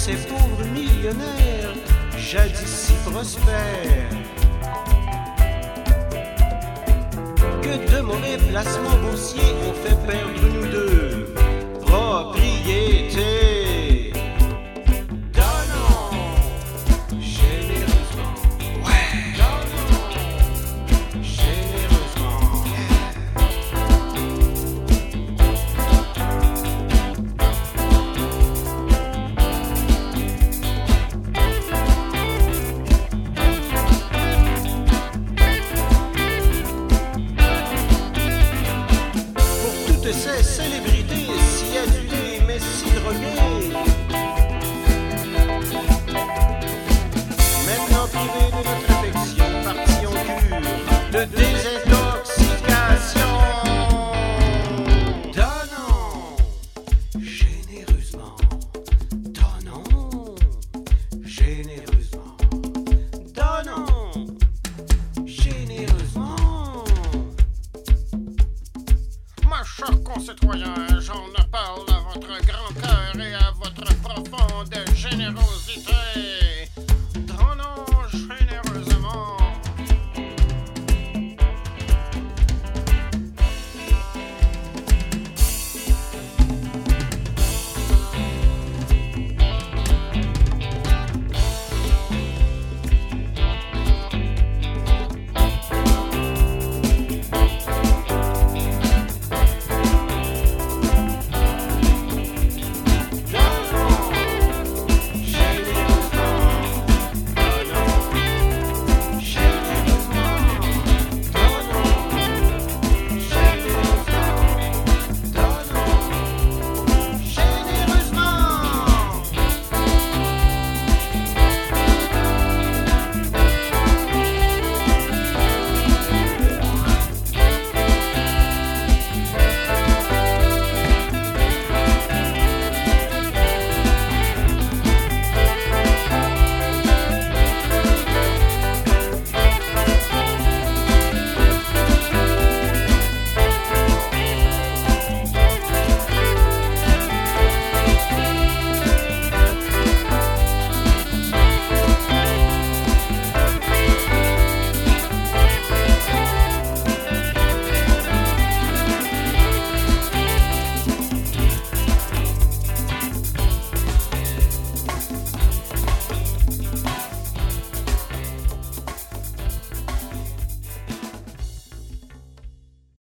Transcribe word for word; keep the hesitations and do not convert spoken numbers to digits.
ces pauvres millionnaires, jadis si prospères. Que de mauvais placements boursiers ont fait perdre nous deux propriété. Donnons généreusement, ouais, donnons généreusement. Ces célébrités si adulées mais si droguées, maintenant privées de notre affection, partis en cure de désintoxication. Donnons généreusement, donnons généreusement, donnons généreusement. Ma chère concitoyen, j'en appelle à votre grand cœur et à votre profonde générosité.